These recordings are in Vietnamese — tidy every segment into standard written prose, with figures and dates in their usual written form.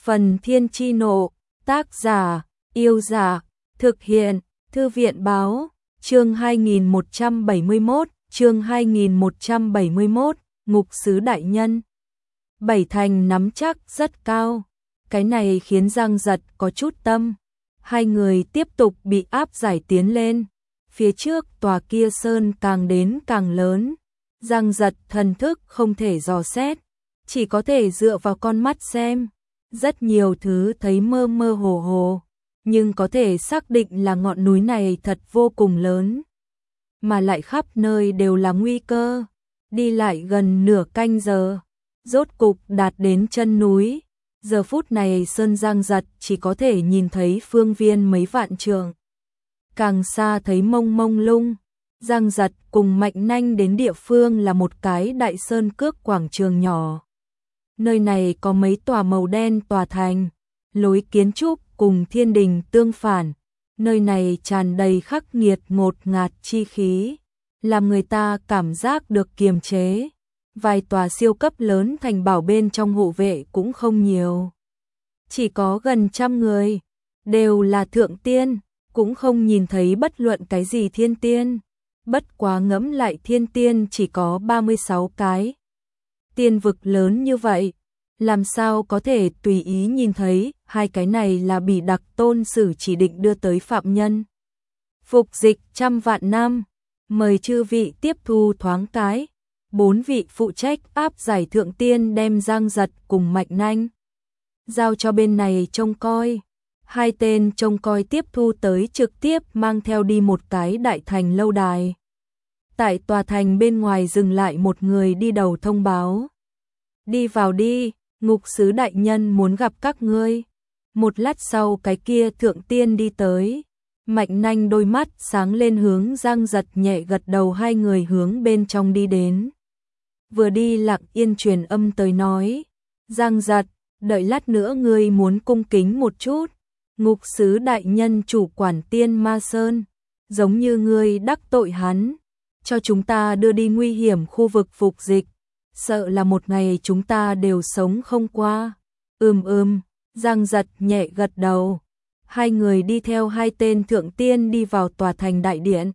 Phần Thiên Chi Nộ, tác giả, Yêu Giả, thực hiện, Thư viện Báo, chương 2171, Ngục Sứ Đại Nhân. Bảy Thành nắm chắc rất cao, cái này khiến Giang Giật có chút tâm. Hai người tiếp tục bị áp giải tiến lên, phía trước tòa kia sơn càng đến càng lớn. Giang Giật thần thức không thể dò xét, chỉ có thể dựa vào con mắt xem. Rất nhiều thứ thấy mơ mơ hồ hồ, nhưng có thể xác định là ngọn núi này thật vô cùng lớn, mà lại khắp nơi đều là nguy cơ. Đi lại gần nửa canh giờ, rốt cục đạt đến chân núi. Giờ phút này Sơn Giang Giật chỉ có thể nhìn thấy phương viên mấy vạn trượng, càng xa thấy mông mông lung. Giang Giật cùng Mạnh Nanh đến địa phương là một cái đại sơn cước quảng trường nhỏ. Nơi này có mấy tòa màu đen tòa thành, lối kiến trúc cùng thiên đình tương phản. Nơi này tràn đầy khắc nghiệt ngột ngạt chi khí, làm người ta cảm giác được kiềm chế. Vài tòa siêu cấp lớn thành bảo bên trong hộ vệ cũng không nhiều, chỉ có gần 100 người, đều là thượng tiên, cũng không nhìn thấy bất luận cái gì thiên tiên. Bất quá ngẫm lại thiên tiên chỉ có 36 cái. Tiên vực lớn như vậy, làm sao có thể tùy ý nhìn thấy, hai cái này là Bỉ Đặc Tôn Sử chỉ định đưa tới phạm nhân. Phục dịch 100 vạn năm, mời chư vị tiếp thu thoáng cái. 4 vị phụ trách áp giải thượng tiên đem Giang Giật cùng Mạnh Nanh giao cho bên này trông coi. Hai tên trông coi tiếp thu tới trực tiếp mang theo đi một cái đại thành lâu đài. Tại tòa thành bên ngoài dừng lại một người đi đầu thông báo. Đi vào đi, Ngục Sứ Đại Nhân muốn gặp các ngươi. Một lát sau cái kia thượng tiên đi tới. Mạnh Nanh đôi mắt sáng lên hướng Giang Giật nhẹ gật đầu, hai người hướng bên trong đi đến. Vừa đi Lặng Yên truyền âm tới nói, Giang Giật, đợi lát nữa ngươi muốn cung kính một chút. Ngục Sứ Đại Nhân chủ quản Tiên Ma Sơn, giống như ngươi đắc tội hắn, cho chúng ta đưa đi nguy hiểm khu vực phục dịch, sợ là một ngày chúng ta đều sống không qua. Giang Giật nhẹ gật đầu. Hai người đi theo hai tên thượng tiên đi vào tòa thành đại điện.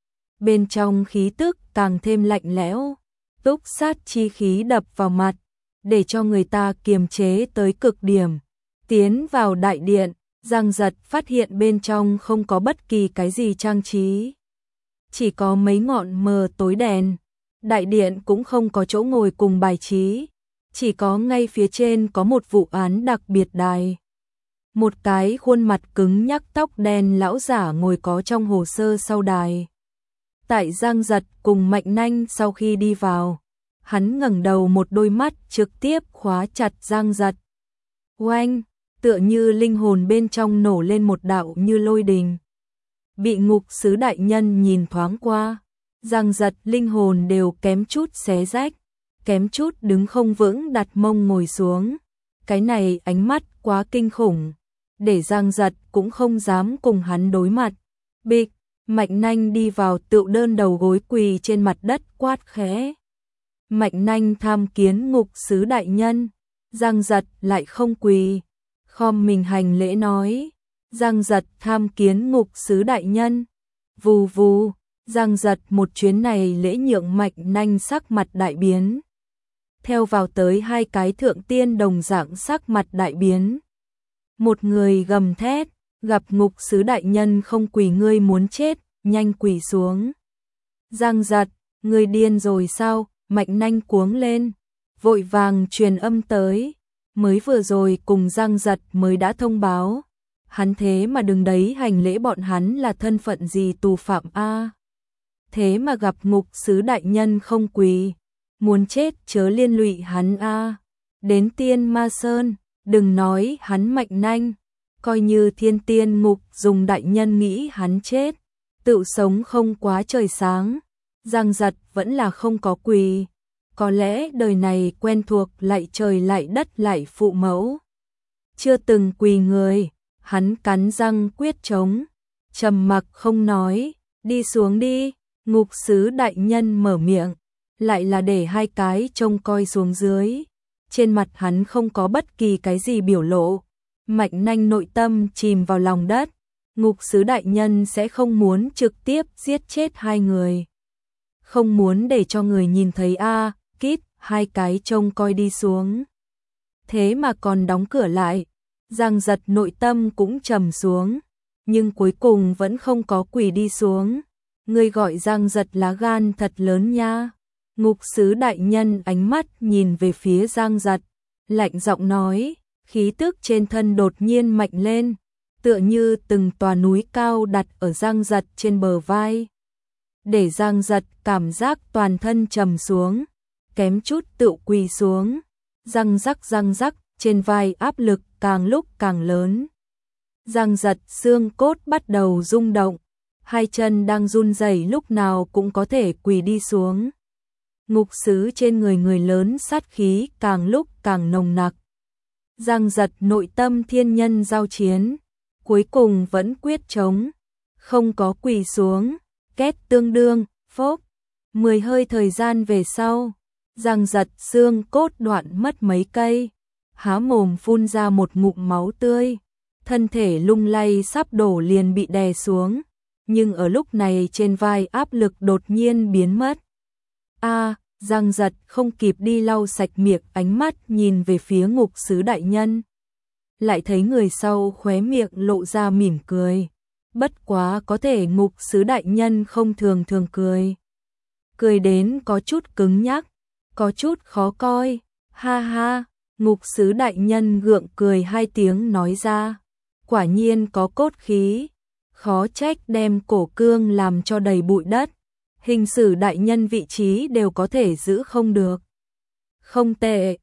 Bên trong khí tức càng thêm lạnh lẽo, túc sát chi khí đập vào mặt, để cho người ta kiềm chế tới cực điểm. Tiến vào đại điện, Giang Giật phát hiện bên trong không có bất kỳ cái gì trang trí, chỉ có mấy ngọn mờ tối đèn. Đại điện cũng không có chỗ ngồi cùng bài trí, chỉ có ngay phía trên có một vụ án đặc biệt đài. Một cái khuôn mặt cứng nhắc tóc đen lão giả ngồi có trong hồ sơ sau đài. Tại Giang Giật cùng Mạnh Nanh sau khi đi vào, hắn ngẩng đầu, một đôi mắt trực tiếp khóa chặt Giang Giật. Oanh, tựa như linh hồn bên trong nổ lên một đạo như lôi đình. Bị Ngục Sứ Đại Nhân nhìn thoáng qua, Giang Giật linh hồn đều kém chút xé rách, kém chút đứng không vững đặt mông ngồi xuống. Cái này ánh mắt quá kinh khủng, để Giang Giật cũng không dám cùng hắn đối mặt. Bịch, Mạnh Nanh đi vào tựu đơn đầu gối quỳ trên mặt đất quát khẽ. Mạnh Nanh tham kiến Ngục Sứ Đại Nhân. Giang Giật lại không quỳ, khom mình hành lễ nói. Giang Giật tham kiến Ngục Sứ Đại Nhân. Vù vù, Giang Giật một chuyến này lễ nhượng Mạnh Nanh sắc mặt đại biến. Theo vào tới hai cái thượng tiên đồng dạng sắc mặt đại biến. Một người gầm thét, gặp Ngục Sứ Đại Nhân không quỳ ngươi muốn chết, nhanh quỳ xuống. Giang Giật, ngươi điên rồi sao? Mạnh Nanh cuống lên, vội vàng truyền âm tới. Mới vừa rồi cùng Giang Giật mới đã thông báo, hắn thế mà đừng đấy hành lễ bọn hắn là thân phận gì tù phạm a? Thế mà gặp Ngục Sứ Đại Nhân không quỳ, muốn chết chớ liên lụy hắn a. Đến Tiên Ma Sơn, đừng nói hắn Mạnh Nanh, coi như thiên tiên ngục dùng đại nhân nghĩ hắn chết, tự sống không quá trời sáng. Giang Giật vẫn là không có quỳ, có lẽ đời này quen thuộc lại trời lại đất lại phụ mẫu, chưa từng quỳ người. Hắn cắn răng quyết chống, trầm mặc không nói. Đi xuống đi. Ngục Sứ Đại Nhân mở miệng, lại là để hai cái trông coi xuống dưới. trên mặt hắn không có bất kỳ cái gì biểu lộ. Mạnh Nanh nội tâm chìm vào lòng đất, ngục sứ đại nhân sẽ không muốn trực tiếp giết chết hai người. Không muốn để cho người nhìn thấy Kít, hai cái trông coi đi xuống. Thế mà còn đóng cửa lại, Giang Giật nội tâm cũng trầm xuống, nhưng cuối cùng vẫn không có quỳ đi xuống. Ngươi gọi Giang Giật lá gan thật lớn nha. Ngục sứ đại nhân ánh mắt nhìn về phía Giang Giật, lạnh giọng nói, khí tức trên thân đột nhiên mạnh lên, tựa như từng tòa núi cao đặt ở Giang Giật trên bờ vai. Để Giang Giật cảm giác toàn thân trầm xuống, kém chút tự quỳ xuống. Răng rắc, trên vai áp lực càng lúc càng lớn. Giang Giật xương cốt bắt đầu rung động, hai chân đang run rẩy lúc nào cũng có thể quỳ đi xuống. Ngục sứ trên người lớn sát khí càng lúc càng nồng nặc. Giang Giật nội tâm thiên nhân giao chiến, cuối cùng vẫn quyết chống, không có quỳ xuống. Két tương đương, phốc, 10 hơi thời gian về sau, Giang Giật xương cốt đoạn mất mấy cây, há mồm phun ra một ngụm máu tươi, thân thể lung lay sắp đổ liền bị đè xuống, nhưng ở lúc này trên vai áp lực đột nhiên biến mất. Giang Giật không kịp đi lau sạch miệng, ánh mắt nhìn về phía ngục sứ đại nhân. Lại thấy người sau khóe miệng lộ ra mỉm cười. Bất quá có thể ngục sứ đại nhân không thường cười. Cười đến có chút cứng nhắc, có chút khó coi. Ha ha, ngục sứ đại nhân gượng cười hai tiếng nói ra. Quả nhiên có cốt khí, khó trách đem cổ cương làm cho đầy bụi đất. Hình sử đại nhân vị trí đều có thể giữ không được. Không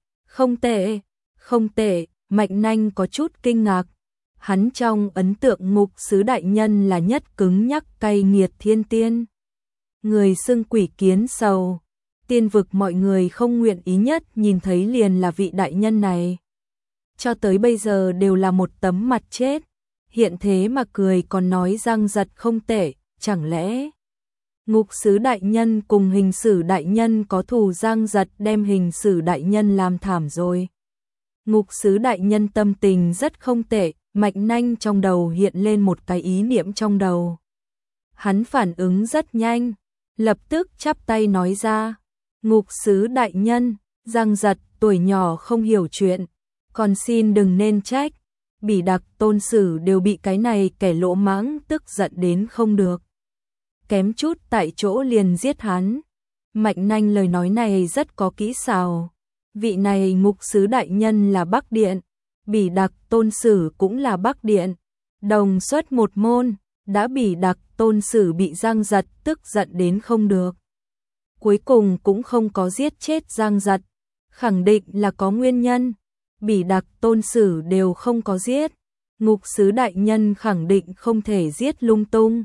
tệ, Mạnh Nanh có chút kinh ngạc. Hắn trong ấn tượng ngục sứ đại nhân là nhất cứng nhắc cay nghiệt thiên tiên. Người xưng quỷ kiến sầu. Tiên vực mọi người không nguyện ý nhất nhìn thấy liền là vị đại nhân này. Cho tới bây giờ đều là một tấm mặt chết. Hiện thế mà cười còn nói Giang Giật không tệ, chẳng lẽ ngục sứ đại nhân cùng hình sử đại nhân có thù? Giang Giật đem hình sử đại nhân làm thảm rồi. Ngục sứ đại nhân tâm tình rất không tệ. Mạnh Nanh trong đầu hiện lên một cái ý niệm trong đầu. Hắn phản ứng rất nhanh, lập tức chắp tay nói ra. Ngục sứ đại nhân, Giang Giật tuổi nhỏ không hiểu chuyện, còn xin đừng nên trách. Bỉ Đặc Tôn Sử đều bị cái này kẻ lỗ mãng tức giận đến không được. Kém chút tại chỗ liền giết hắn. Mạnh Nanh lời nói này rất có kỹ xảo. Vị này ngục sứ đại nhân là Bắc Điện, Bỉ Đặc Tôn Sử cũng là Bắc Điện, đồng xuất một môn, đã Bỉ Đặc Tôn Sử bị Giang Giật tức giận đến không được. Cuối cùng cũng không có giết chết Giang Giật, khẳng định là có nguyên nhân. Bỉ Đặc Tôn Sử đều không có giết, ngục sứ đại nhân khẳng định không thể giết lung tung.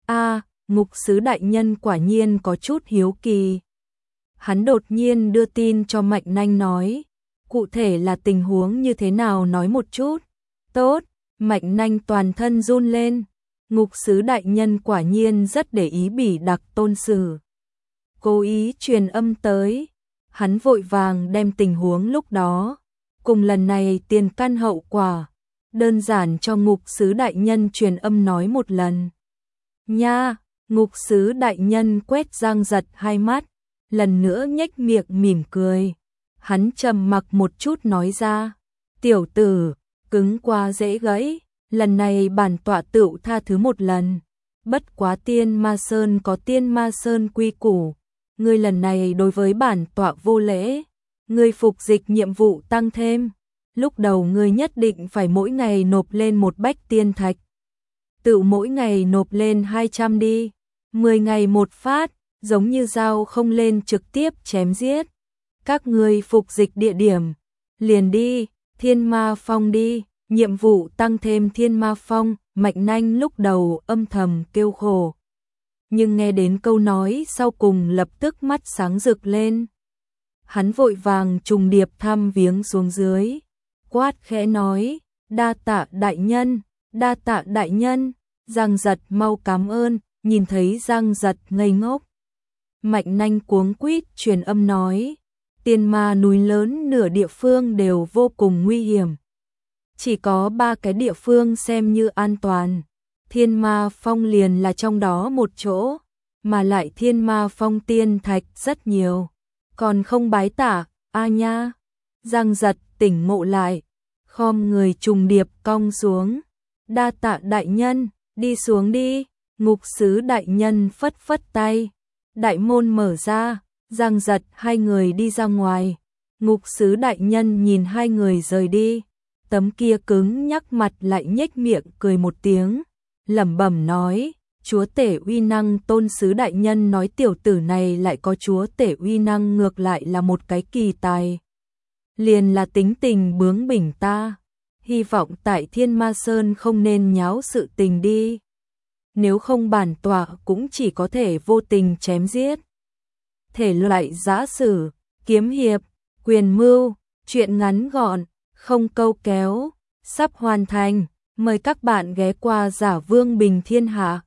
Ngục sứ đại nhân quả nhiên có chút hiếu kỳ. Hắn đột nhiên đưa tin cho Mạnh Nanh nói, cụ thể là tình huống như thế nào nói một chút. Tốt, Mạnh Nanh toàn thân run lên. Ngục sứ đại nhân quả nhiên rất để ý Bỉ Đặc Tôn Sử. Cố ý truyền âm tới. Hắn vội vàng đem tình huống lúc đó, cùng lần này tiền căn hậu quả, đơn giản cho ngục sứ đại nhân truyền âm nói một lần. Nha, ngục sứ đại nhân quét Giang Giật hai mắt, lần nữa nhếch miệng mỉm cười. Hắn trầm mặc một chút nói ra, tiểu tử, cứng quá dễ gãy, lần này bản tọa tựu tha thứ một lần. Bất quá Tiên Ma Sơn có Tiên Ma Sơn quy củ, ngươi lần này đối với bản tọa vô lễ, ngươi phục dịch nhiệm vụ tăng thêm. Lúc đầu ngươi nhất định phải mỗi ngày nộp lên một bách tiên thạch, tự mỗi ngày nộp lên 200 đi, 10 ngày một phát, giống như dao không lên trực tiếp chém giết. Các ngươi phục dịch địa điểm, liền đi, Thiên Ma Phong đi, nhiệm vụ tăng thêm Thiên Ma Phong. Mạnh Nanh lúc đầu âm thầm kêu khổ, nhưng nghe đến câu nói sau cùng lập tức mắt sáng rực lên. Hắn vội vàng trùng điệp thăm viếng xuống dưới, quát khẽ nói, đa tạ đại nhân, đa tạ đại nhân. Giang Giật mau cảm ơn. Nhìn thấy Giang Giật ngây ngốc, Mạnh Nanh cuống quýt truyền âm nói, Tiên ma núi lớn nửa địa phương đều vô cùng nguy hiểm. Chỉ có 3 cái địa phương xem như an toàn. Thiên ma phong liền là trong đó một chỗ, mà lại thiên ma phong tiên thạch rất nhiều. Còn không bái tạ, a nha. Giang Giật tỉnh ngộ lại, khom người trùng điệp cong xuống. Đa tạ đại nhân, đi xuống đi. Ngục sứ đại nhân phất phất tay. Đại môn mở ra, Giang Giật hai người đi ra ngoài. Ngục sứ đại nhân nhìn hai người rời đi. Tấm kia cứng nhắc mặt lại nhếch miệng cười một tiếng, lẩm bẩm nói, chúa tể uy năng. Tôn sứ đại nhân nói tiểu tử này lại có chúa tể uy năng, ngược lại là một cái kỳ tài. Liền là tính tình bướng bỉnh ta, hy vọng tại Thiên Ma Sơn không nên nháo sự tình đi. Nếu không bản tọa cũng chỉ có thể vô tình chém giết. Thể loại giã sử, kiếm hiệp, quyền mưu, truyện ngắn gọn, không câu kéo, sắp hoàn thành. Mời các bạn ghé qua Giả Vương Bình Thiên Hạ.